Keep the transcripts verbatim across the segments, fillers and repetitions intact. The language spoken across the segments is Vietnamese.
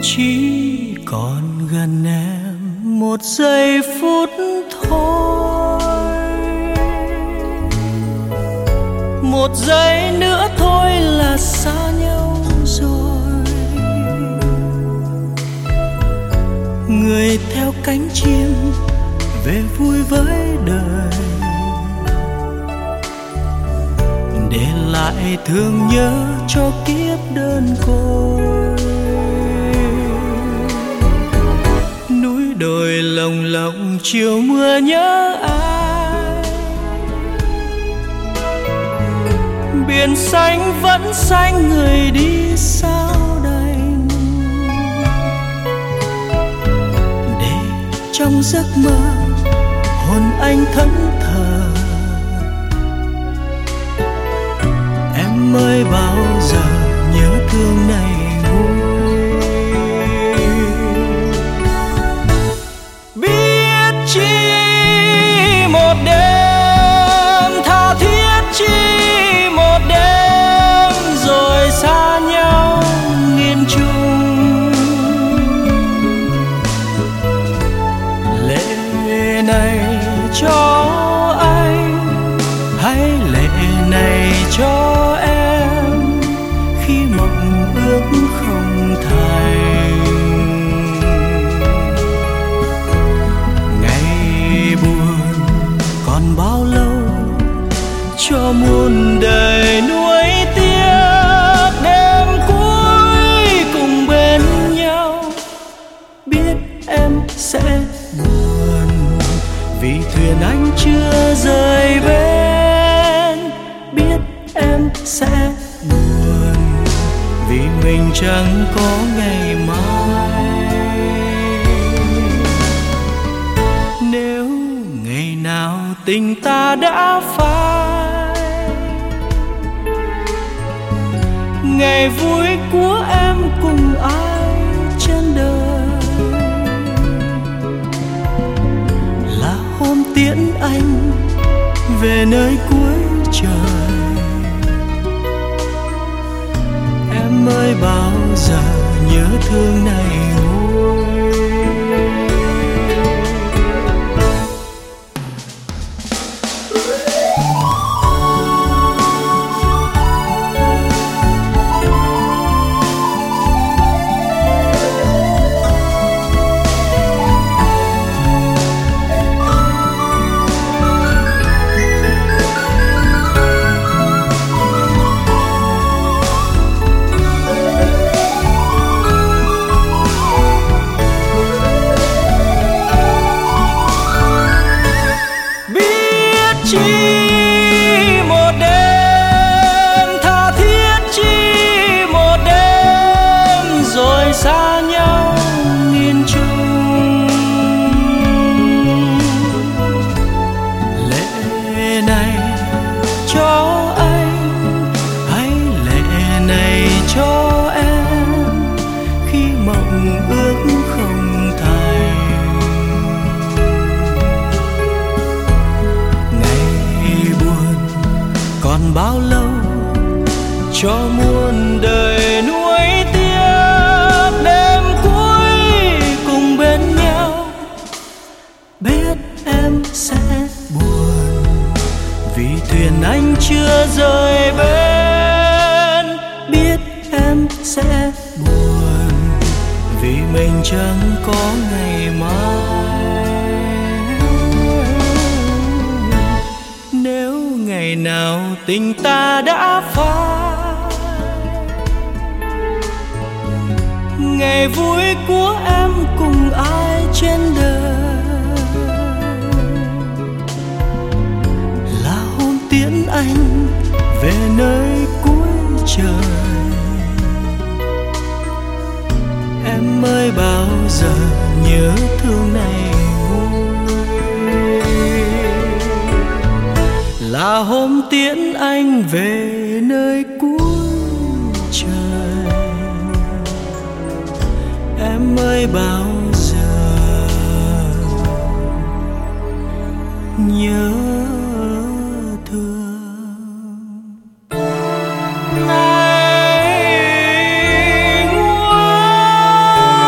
chỉ còn gần em một giây phút thôi, một giây nữa thôi là xa nhau rồi. Người theo cánh chim về vui với đời, để lại thương nhớ cho kiếp đơn côi. Núi đồi lồng lộng chiều mưa nhớ ai, biển xanh vẫn xanh người đi sao đành, để trong giấc mơ hồn anh thẫn thờ. Em ơi bao giờ nhớ thương này nguôi, biết chi một đêm tha thiết, chi một đêm rồi xa nhau nghiền chung. Lệ này cho anh hay lệ này cho không thành. Ngày buồn còn bao lâu cho muôn đời nuối tiếc, đêm cuối cùng bên nhau. Biết em sẽ buồn vì thuyền anh chưa rời bến, biết em sẽ buồn vì mình chẳng có ngày mai. Nếu ngày nào tình ta đã phai, ngày vui của em cùng ai trên đời, là hôm tiễn anh về nơi cuối trời. Em ơi bao giờ nhớ thương này nguôi. Bao lâu cho muôn đời nuối tiếc, đêm cuối cùng bên nhau. Biết em sẽ buồn vì thuyền anh chưa rời bến, biết em sẽ buồn vì mình chẳng có ngày mai. Nếu ngày nào tình ta đã phai, ngày vui của em cùng ai trên đời, là hôm tiễn anh về nơi cuối trời. Em ơi bao giờ nhớ thương này nguôi, là hôm tiễn anh về nơi cuối trời. Em ơi bao giờ nhớ thương. Này nguôi.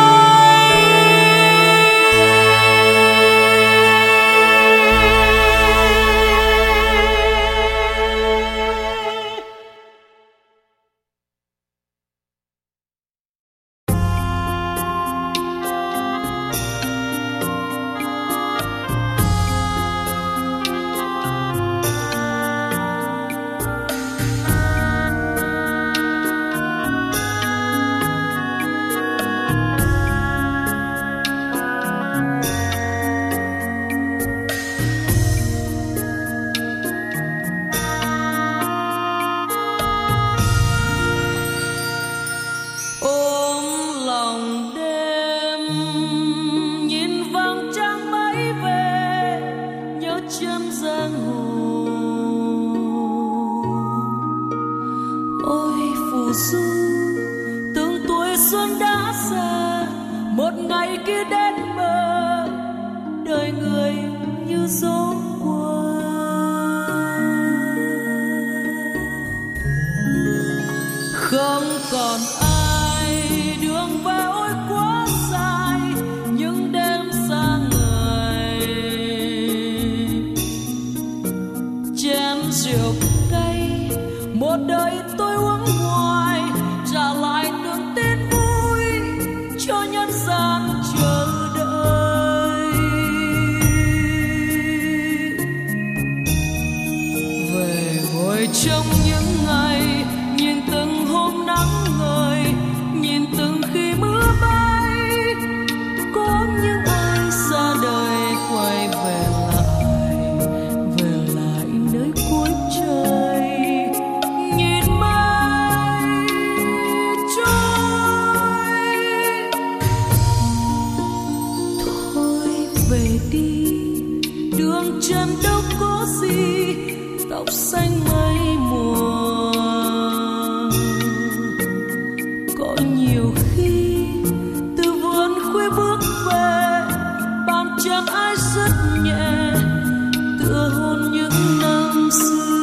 du từng tuổi xuân đã xa, một ngày kia đến bờ đời người như gió qua. Không còn ai đường về ôi quá dài, những đêm xa người chén rượu cay, một đời tôi uống hoài trả lại từng tin vui cho nhân gian chờ đợi. Về ngồi trong những ngày nhìn từng hôm nắng ngời, nhìn từng khi mưa bay, có những ai xa đời quay về lại, về lại nơi cuối trời. Nhìn mây trôi, thôi về đi, đường chân đâu có gì, tóc xanh mây mùa. Có nhiều khi từ vườn khuya bước về, bàn chân ai rất nhẹ tựa hôn những năm xưa.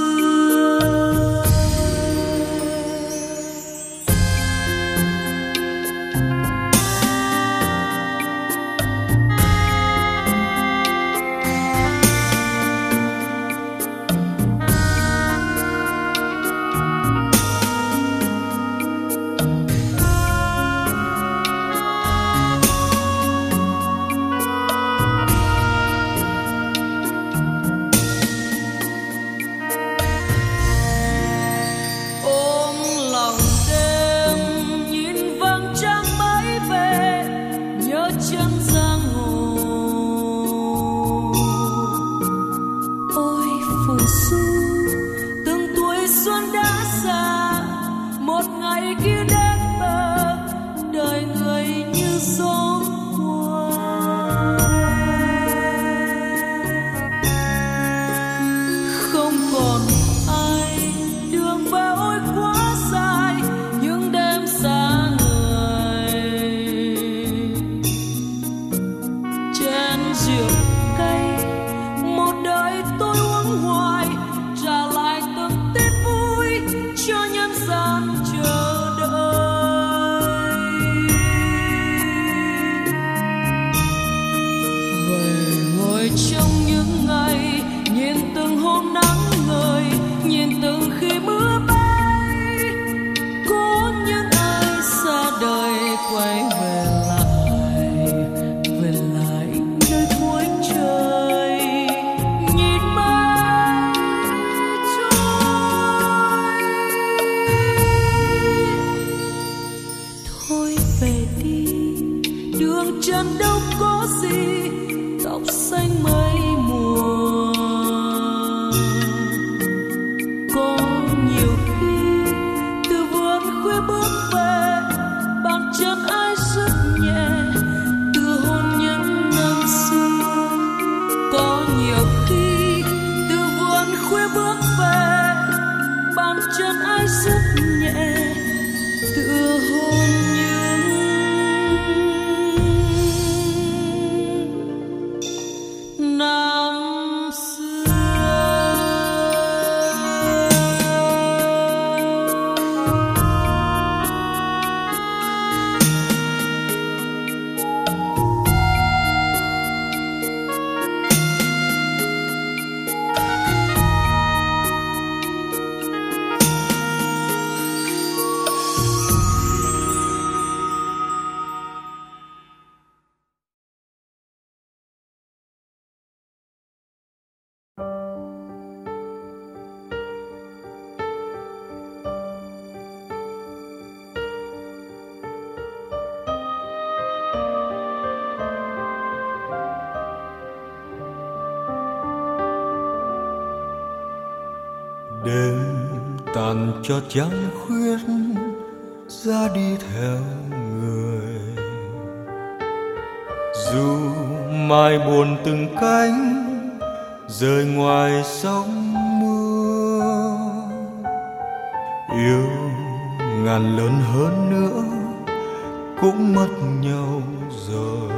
Ôm lòng đêm nhìn vầng trăng mới về, nhớ chân giang hồ. Ôi phù du từng tuổi xuân đã xa, một ngày kia đến bờ đời người như gió qua. Không còn ai đường về ôi quá dài, những đêm xa người chén rượu cay, một đời tôi uống hoài trả lại từng tin vui cho nhân gian chờ đợi. Về ngồi trong những ngày nhìn từng hôm nắng ngời, nhìn từng khi mưa bay, có những ai xa đời quay về lại, về lại nơi cuối trời. Nhìn mây trôi, thôi về đi, đường chân đâu có gì, tóc xanh mây mùa. Có nhiều khi từ vườn khuya bước về, bàn chân ai rất nhẹ tựa hôn những năm xưa. Có nhiều khi từ vườn khuya bước về, bàn chân ai rất nhẹ tựa hôn những năm xưa. Đêm tàn cho trăng khuyết ra đi theo người, dù mai buồn từng cánh rơi ngoài sóng mưa. Yêu ngàn lớn hơn nữa cũng mất nhau rồi.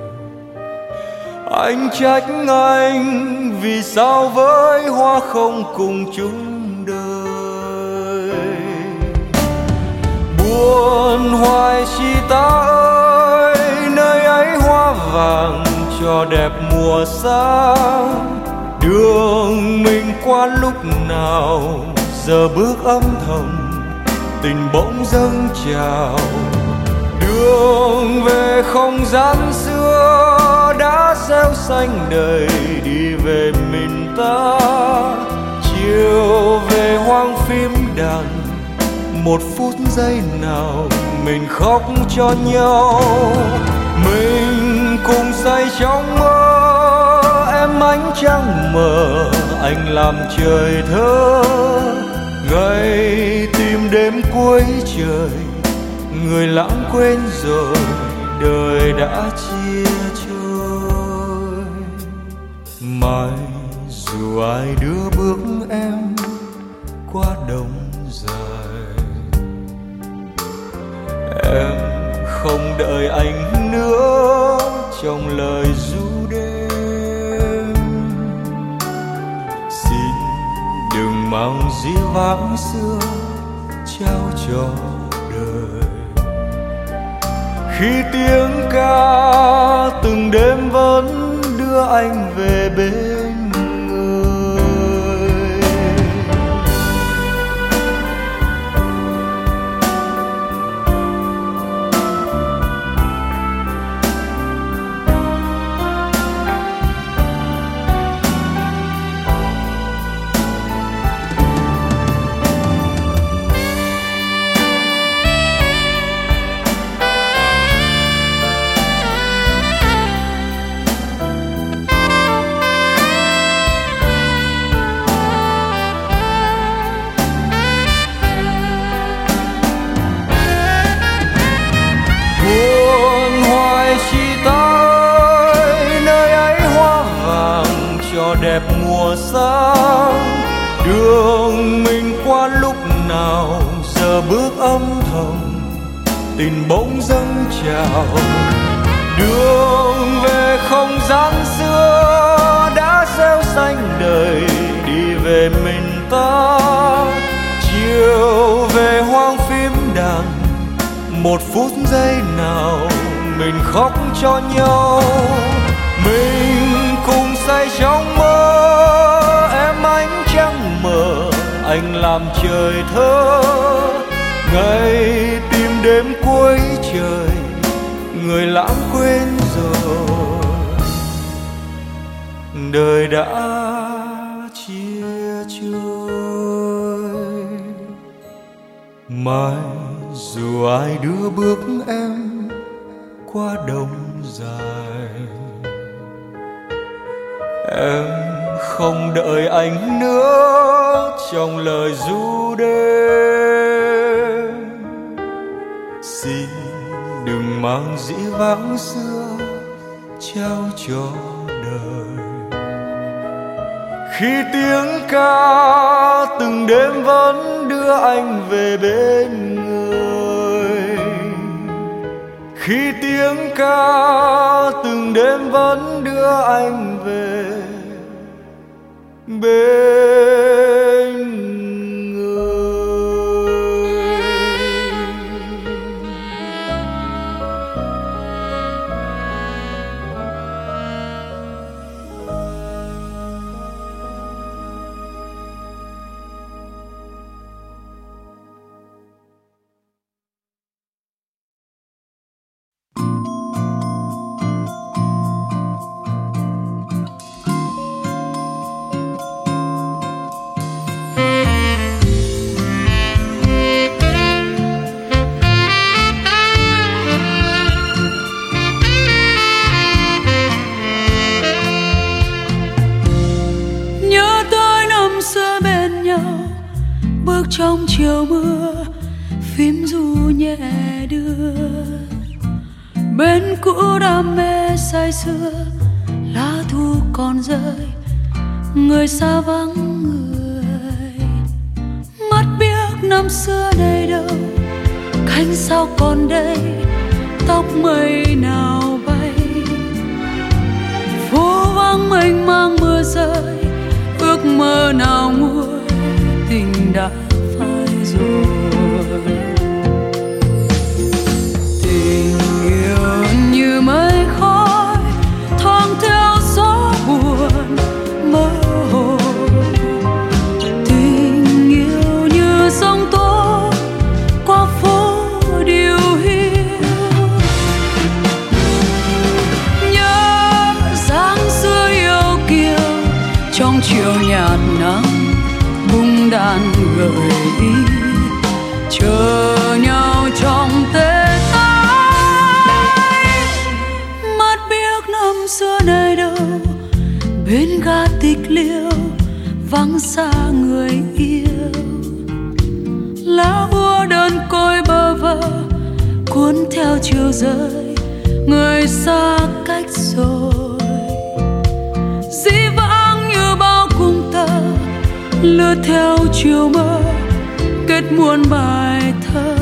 Anh trách anh vì sao với hoa không cùng chung đời. Buồn hoài chi ta ơi, nơi ấy hoa vàng cho đẹp mùa sang. Đường mình qua lúc nào giờ bước âm thầm, tình bỗng dâng trào. Đường về không gian xưa đã rêu xanh đầy, đi về miền ta. Chiều về hoang phím đàn, một phút giây nào mình khóc cho nhau. Mình cùng say trong mơ, em ánh trăng mờ, anh làm trời thơ. Ngày tìm đêm cuối trời, người lãng quên rồi, đời đã chia trôi. Mai dù ai đưa bước em qua đông dài, em không đợi anh nữa trong lời ru đêm. Xin đừng mang dĩ vãng xưa trao cho đời. Khi tiếng ca từng đêm vẫn đưa anh về bên người. Đẹp mùa sang, đường mình qua lúc nào giờ bước âm thầm, tình bỗng dâng trào. Đường về không gian xưa đã rêu xanh đời, đi về mình ta. Chiều về hoang phím đàn, một phút giây nào mình khóc cho nhau. Mình cùng say trong mơ, em ánh trăng mờ, anh làm trời thơ. Ngày tìm đêm cuối trời, người lãng quên rồi, đời đã chia trôi. Mai dù ai đưa bước em qua đông dài, em không đợi anh nữa trong lời ru đêm. Xin đừng mang dĩ vãng xưa trao cho đời. Khi tiếng ca từng đêm vẫn đưa anh về bên người. Khi tiếng ca từng đêm vẫn đưa anh về bên người. Trong chiều mưa phím ru nhẹ đưa, bên cũ đam mê say sưa, lá thu còn rơi, người xa vắng người. Mắt biếc năm xưa đây đâu, anh sao còn đây, tóc mây nào bay, phố vắng mênh mang mưa rơi, ước mơ nào nguôi, tình đã phai rồi. Tình yêu như mây khói thoáng theo gió buồn mơ hồ, tình yêu như sóng tố qua phố điều hiu. Nhớ dáng xưa yêu kiều trong chiều nhạt nắng, bung đàn gợi ý chờ nhau trong tết ái. Mắt biết năm xưa này đâu, bên ga tịch liêu vắng xa người yêu. Lá úa đơn côi bơ vơ cuốn theo chiều rơi, người xa cách rồi. Dĩ vãng như bao cung tơ lướt theo chiều mơ, kết muôn bài thơ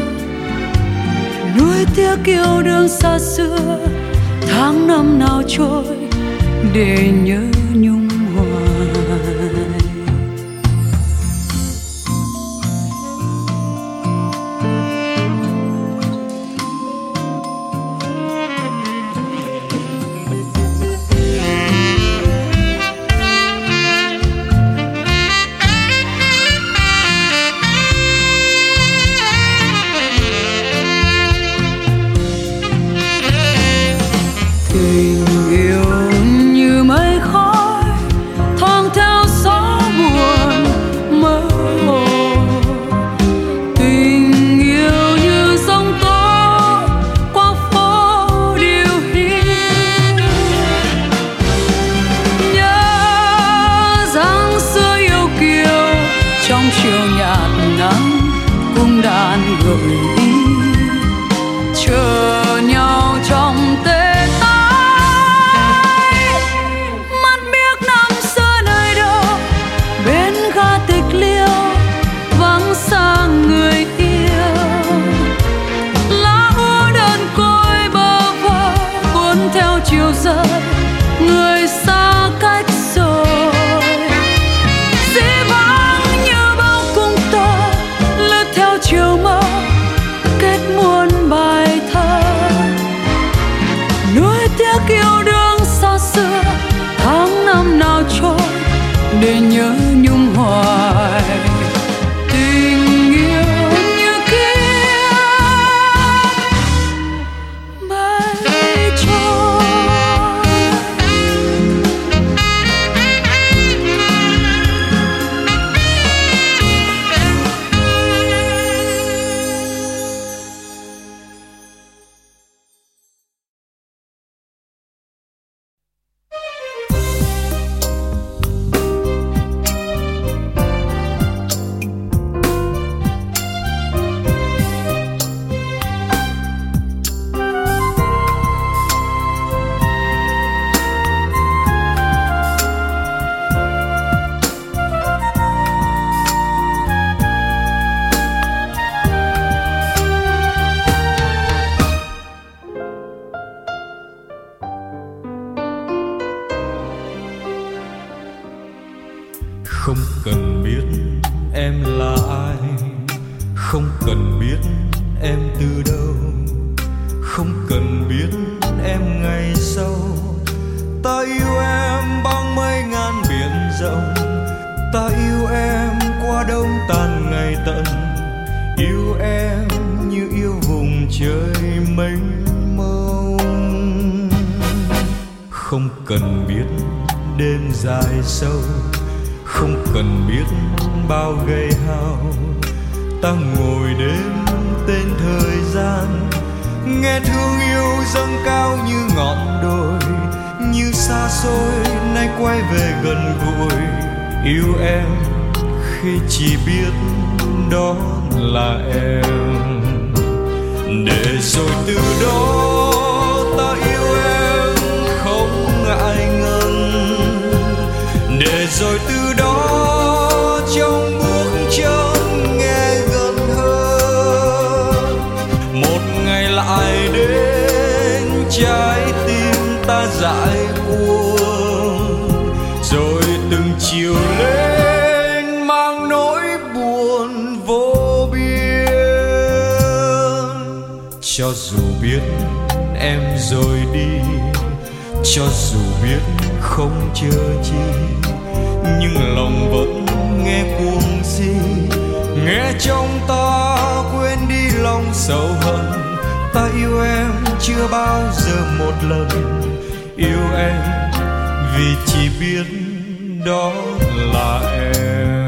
nuối tiếc yêu đương xa xưa. Tháng năm nào trôi để nhớ nhung hoài. Tình yêu như mây khói thoáng theo gió buồn mơ hồ, tình yêu như sóng tố qua phố điều hiu. Nhớ dáng xưa yêu kiều trong chiều nhạt nắng, cung đàn gợi ý chờ nhau trong tết. Người xa cách rồi, dĩ vãng như bao cung tơ lướt theo chiều mơ, kết muôn bài thơ nuối tiếc yêu đương xa xưa. Tháng năm nào trôi để nhớ nhung hoài. Tình yêu như kia bay trôi. Không cần biết em là ai, không cần biết em từ đâu, không cần biết em ngày sau. Ta yêu em bằng mấy ngàn biển rộng, ta yêu em qua đông tàn ngày tận, yêu em như yêu vùng trời mênh mông. Không cần biết đêm dài sâu, không cần biết bao gây hao, ta ngồi đếm tên thời gian, nghe thương yêu dâng cao như ngọn đồi, như xa xôi nay quay về gần gũi. Yêu em khi chỉ biết đó là em, để rồi từ đó ta yêu em không ngại ngần, để rồi từ đó trong bước chân nghe gần hơn. Cho dù biết em rồi đi, cho dù biết không chờ chi, nhưng lòng vẫn nghe cuồng si, nghe trong ta quên đi lòng sầu hận. Ta yêu em chưa bao giờ một lần, yêu em vì chỉ biết đó là em.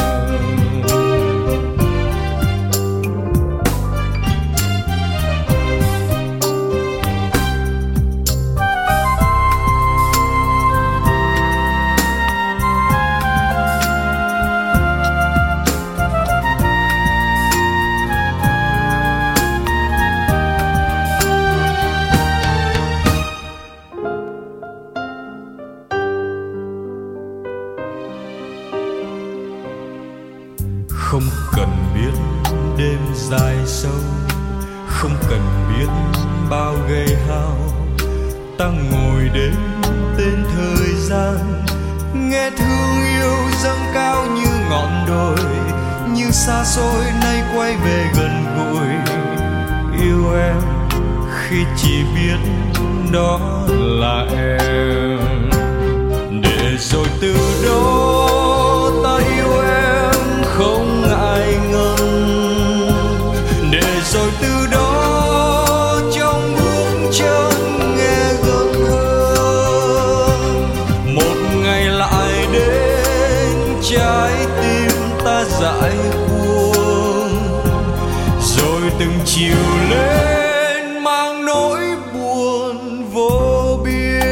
Không cần biết đêm dài sâu, không cần biết bao gây hao, ta ngồi đếm tên thời gian, nghe thương yêu dâng cao như ngọn đồi, như xa xôi nay quay về gần gũi. Yêu em khi chỉ biết đó là em, để rồi từ đó ta yêu em không ai ngần, để rồi từ đó trong bước chân nghe gần hơn. Một ngày lại đến trái tim ta dại cuồng, rồi từng chiều lên mang nỗi buồn vô biên.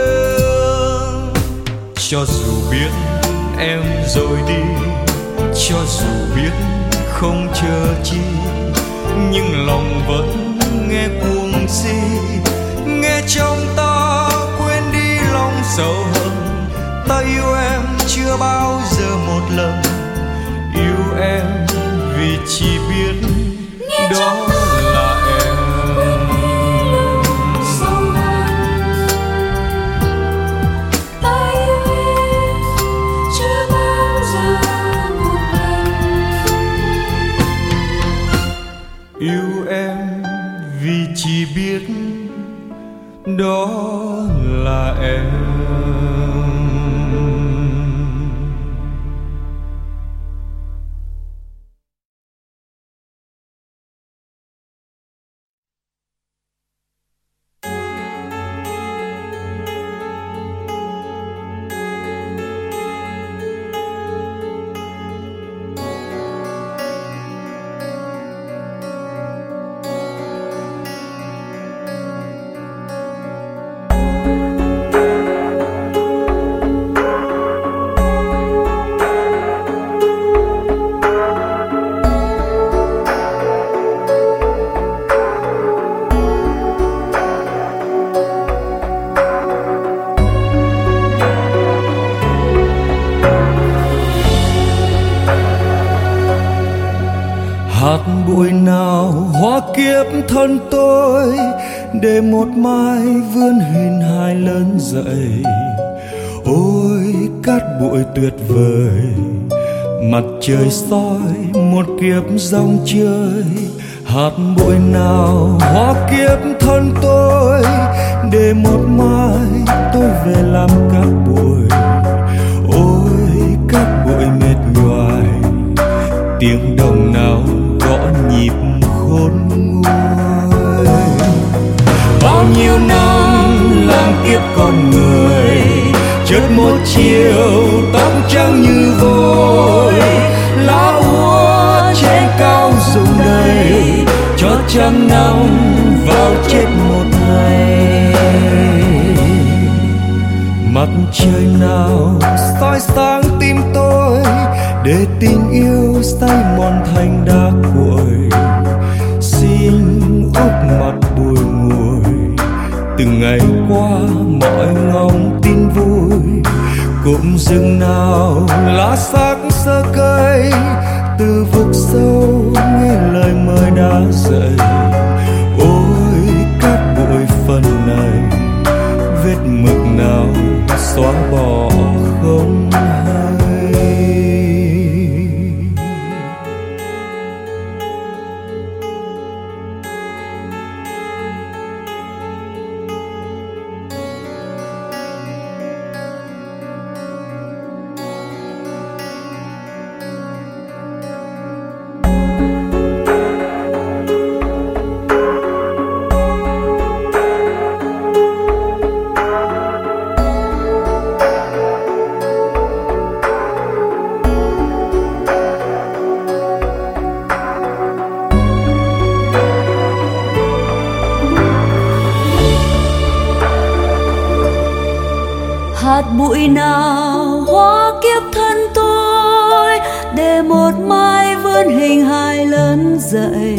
Cho dù biết em rồi đi, cho dù biết không chờ chi, nhưng lòng vẫn nghe cuồng si, nghe trong ta quên đi lòng sầu hận. Ta yêu em chưa bao giờ một lần, yêu em vì chỉ biết đó là em. Yêu em vì chỉ biết đó là em. Hạt bụi nào hóa kiếp thân tôi, để một mai vươn hình hài lớn dậy. Ôi cát bụi tuyệt vời, mặt trời soi một kiếp dòng chơi. Hạt bụi nào hóa kiếp thân tôi, để một mai tôi về làm cát bụi. Ôi cát bụi mệt nhoài, tiếng đồng nào gõ nhịp khôn nguôi. Bao nhiêu năm làm kiếp con người, chợt một chiều tóc trắng như vôi. Lá úa trên cao rụng đầy, cho trăm năm vào chết một ngày. Mặt trời nào soi sáng tim tôi, để tình yêu say mòn thành đá cuội. Xin úp mặt bùi ngùi, từng ngày qua mọi ngóng tin vui. Cụm rừng nào lá xác sơ cây, từ vực sâu nghe lời mời đã dậy. Ôi cát bụi phần này, vết mực nào xóa bỏ không hay. bụi nào hóa kiếp thân tôi, để một mai vươn hình hài lớn dậy.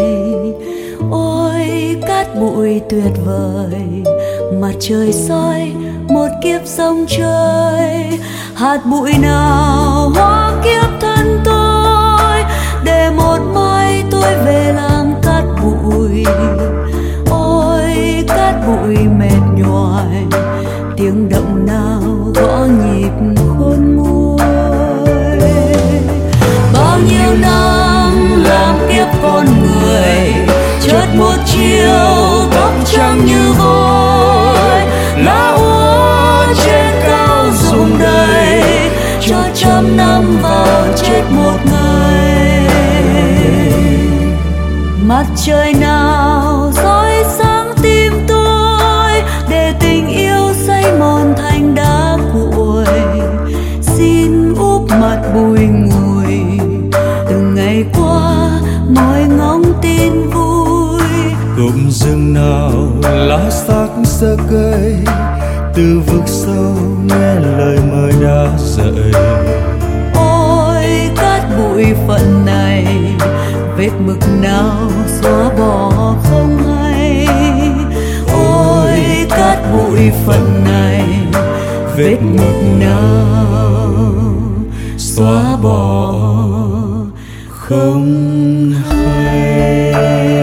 Ôi cát bụi tuyệt vời, mặt trời soi một kiếp sông trời. Hạt bụi nào hóa kiếp thân tôi, để một mai tôi về làm cát bụi. Ôi cát bụi mệt nhoài, tiếng động nào gõ nhịp khôn nguôi. Bao nhiêu năm làm kiếp con người, chợt một chiều tóc trắng như vôi. Lá úa trên cao rụng đầy, cho trăm năm vào chết một ngày. Mặt trời nào soi sáng tim tôi, để tình yêu say mòn thành đá cuội. Xin úp mặt bùi ngùi, từng ngày qua mỗi ngóng tin vui. cụm rừng nào lá xác sơ cây, từ vực sâu nghe lời mời đã dậy. Ôi cát bụi phận này, vết mực nào xóa bỏ không hay. Ôi cát bụi phận này, vết mực nào xóa bỏ không hay.